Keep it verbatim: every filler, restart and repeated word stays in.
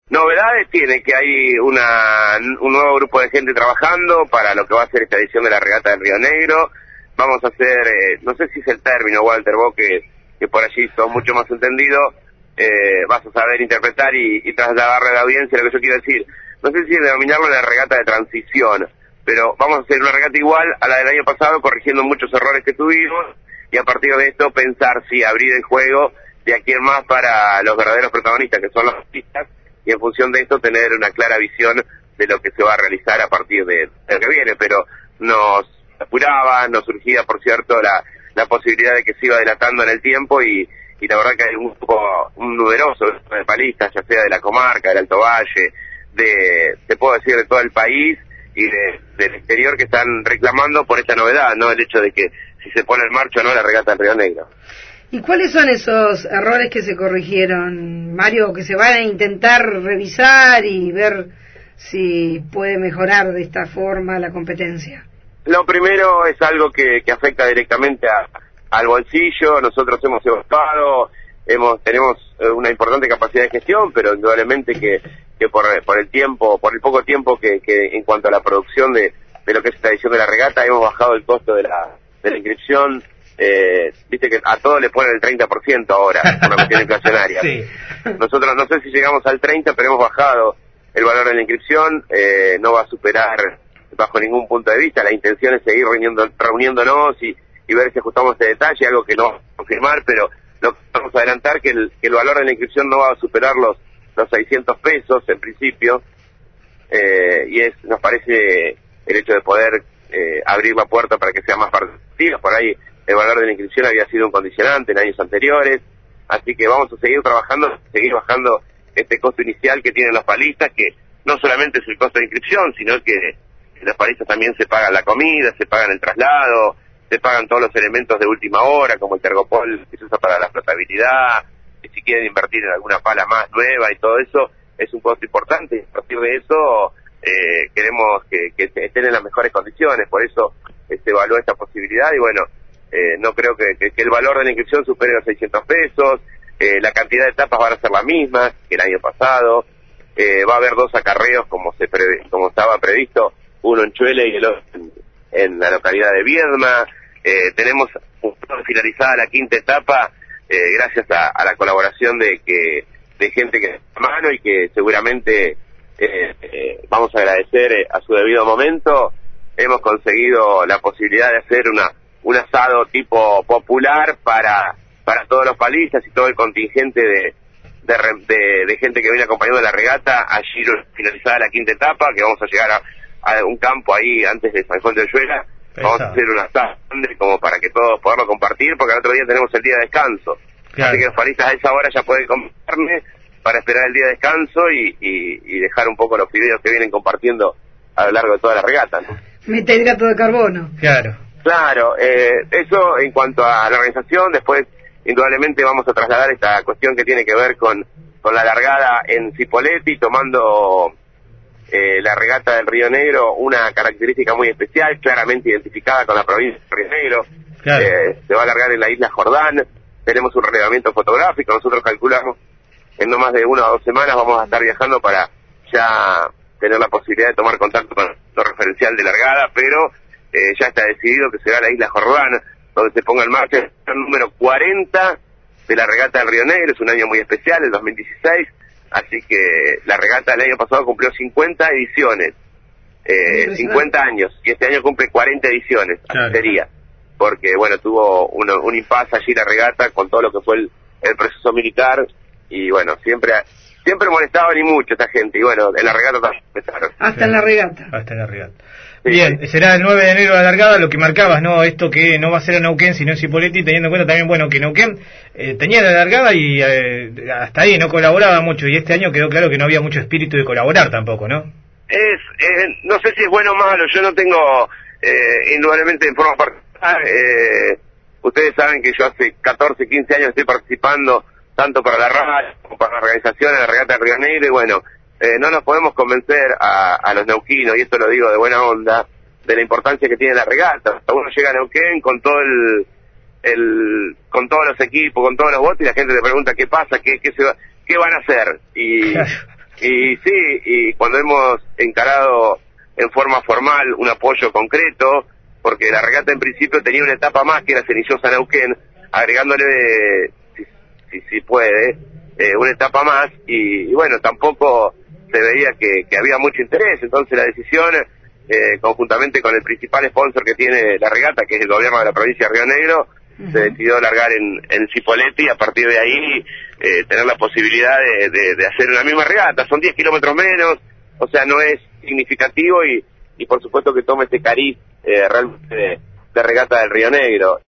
Novedades tiene que hay una un nuevo grupo de gente trabajando para lo que va a ser esta edición de la regata del Río Negro. Vamos a hacer, eh, no sé si es el término, Walter, vos que, que por allí sos mucho más entendido, eh, vas a saber interpretar y, y trasladarle a la audiencia lo que yo quiero decir. No sé si denominarlo la regata de transición, pero vamos a hacer una regata igual a la del año pasado, corrigiendo muchos errores que tuvimos, y a partir de esto pensar si abrir el juego de aquí en más para los verdaderos protagonistas, que son los artistas, y en función de esto tener una clara visión de lo que se va a realizar a partir de el que viene. Pero nos apuraba, nos surgía, por cierto, la, la posibilidad de que se iba dilatando en el tiempo, y, y la verdad que hay un grupo un numeroso de palistas, ya sea de la comarca, del Alto Valle, de, te puedo decir, de todo el país y de, del exterior, que están reclamando por esta novedad, ¿no? El hecho de que si se pone en marcha o no la regata del Río Negro. ¿Y cuáles son esos errores que se corrigieron, Mario, que se van a intentar revisar y ver si puede mejorar de esta forma la competencia? Lo primero es algo que, que afecta directamente a, al bolsillo. Nosotros hemos evaluado, hemos tenemos una importante capacidad de gestión, pero indudablemente que, que por, por el tiempo, por el poco tiempo que, que en cuanto a la producción de, de lo que es esta edición de la regata, hemos bajado el costo de la, de la inscripción. Eh, viste que a todo le ponen el treinta por ciento ahora, por una cuestión inflacionaria. Sí. Nosotros no sé si llegamos al treinta, pero hemos bajado el valor de la inscripción. Eh, no va a superar bajo ningún punto de vista. La intención es seguir reuniendo, reuniéndonos y, y ver si ajustamos este detalle, algo que no vamos a confirmar, pero lo que vamos a adelantar que el, que el valor de la inscripción no va a superar los, los seiscientos pesos en principio, eh, y es nos parece el hecho de poder eh, abrir la puerta para que sea más participativa. Por ahí el valor de la inscripción había sido un condicionante en años anteriores, así que vamos a seguir trabajando, seguir bajando este costo inicial que tienen los palistas, que no solamente es el costo de inscripción, sino que los palistas también se pagan la comida, se pagan el traslado, se pagan todos los elementos de última hora, como el tergopol que se usa para la flotabilidad, que si quieren invertir en alguna pala más nueva y todo eso, es un costo importante, y a partir de eso eh, queremos que, que estén en las mejores condiciones. Por eso eh, se evaluó esta posibilidad, y bueno, Eh, no creo que, que, que el valor de la inscripción supere los seiscientos pesos, eh, la cantidad de etapas van a ser la misma que el año pasado, eh, va a haber dos acarreos como se pre, como estaba previsto, uno en Chuele y el otro en, en la localidad de Viedma. Eh, tenemos finalizada la quinta etapa, eh, gracias a, a la colaboración de que de gente que está a mano y que seguramente eh, eh, vamos a agradecer eh, a su debido momento. Hemos conseguido la posibilidad de hacer una un asado tipo popular para para todos los palistas y todo el contingente de de, de, de gente que viene acompañando la regata. Allí finalizada la quinta etapa, que vamos a llegar a, a un campo ahí antes de San Juan de Olluela. Vamos a hacer un asado como para que todos podamos compartir, porque el otro día tenemos el día de descanso. Claro. Así que los palistas a esa hora ya pueden comer carne para esperar el día de descanso y, y, y dejar un poco los fideos que vienen compartiendo a lo largo de toda la regata, ¿no? Mete hidrato de carbono. Claro. Claro, eh, eso en cuanto a la organización. Después, indudablemente, vamos a trasladar esta cuestión que tiene que ver con, con la largada en Cipolletti, tomando eh, la regata del Río Negro, una característica muy especial, claramente identificada con la provincia del Río Negro. Claro. Eh, se va a largar en la isla Jordán, tenemos un relevamiento fotográfico, nosotros calculamos en no más de una o dos semanas vamos a estar viajando para ya tener la posibilidad de tomar contacto con lo referencial de largada, pero Eh, ya está decidido que será la isla Jordán donde se ponga en marcha el número cuarenta de la regata del Río Negro. Es un año muy especial, el dos mil dieciséis, así que la regata del año pasado cumplió cincuenta ediciones, eh, cincuenta años, y este año cumple cuarenta ediciones, claro. Así sería, porque bueno, tuvo uno, un impasse allí la regata con todo lo que fue el, el proceso militar, y bueno, siempre siempre molestaban y mucho esta gente, y bueno, en la regata también empezaron. Hasta en la regata. Hasta en la regata. Bien, será el nueve de enero la largada, lo que marcabas, ¿no? Esto que no va a ser en Neuquén, sino en Cipolletti, teniendo en cuenta también, bueno, que Neuquén eh, tenía la largada y eh, hasta ahí no colaboraba mucho, y este año quedó claro que no había mucho espíritu de colaborar tampoco, ¿no? Es, eh, no sé si es bueno o malo, yo no tengo, eh, indudablemente en forma particular, eh, ustedes saben que yo hace catorce, quince años estoy participando, tanto para la radio como para la organización de la regata de Río Negro, y bueno, Eh, no nos podemos convencer a, a los neuquinos, y esto lo digo de buena onda, de la importancia que tiene la regata. Uno llega a Neuquén con todo el, el con todos los equipos, con todos los votos, y la gente te pregunta qué pasa, qué qué, se va, qué van a hacer, y Y sí, y cuando hemos encarado en forma formal un apoyo concreto, porque la regata en principio tenía una etapa más que era Cenillosa-Neuquén, agregándole, si, si, si puede, eh, una etapa más, y, y bueno, tampoco se veía que, que había mucho interés. Entonces la decisión, eh, conjuntamente con el principal sponsor que tiene la regata, que es el gobierno de la provincia de Río Negro, uh-huh. se decidió largar en, en Cipolletti, y a partir de ahí eh, tener la posibilidad de, de, de hacer una misma regata. Son diez kilómetros menos, o sea, no es significativo, y, y por supuesto que tome este cariz eh, realmente de, de regata del Río Negro.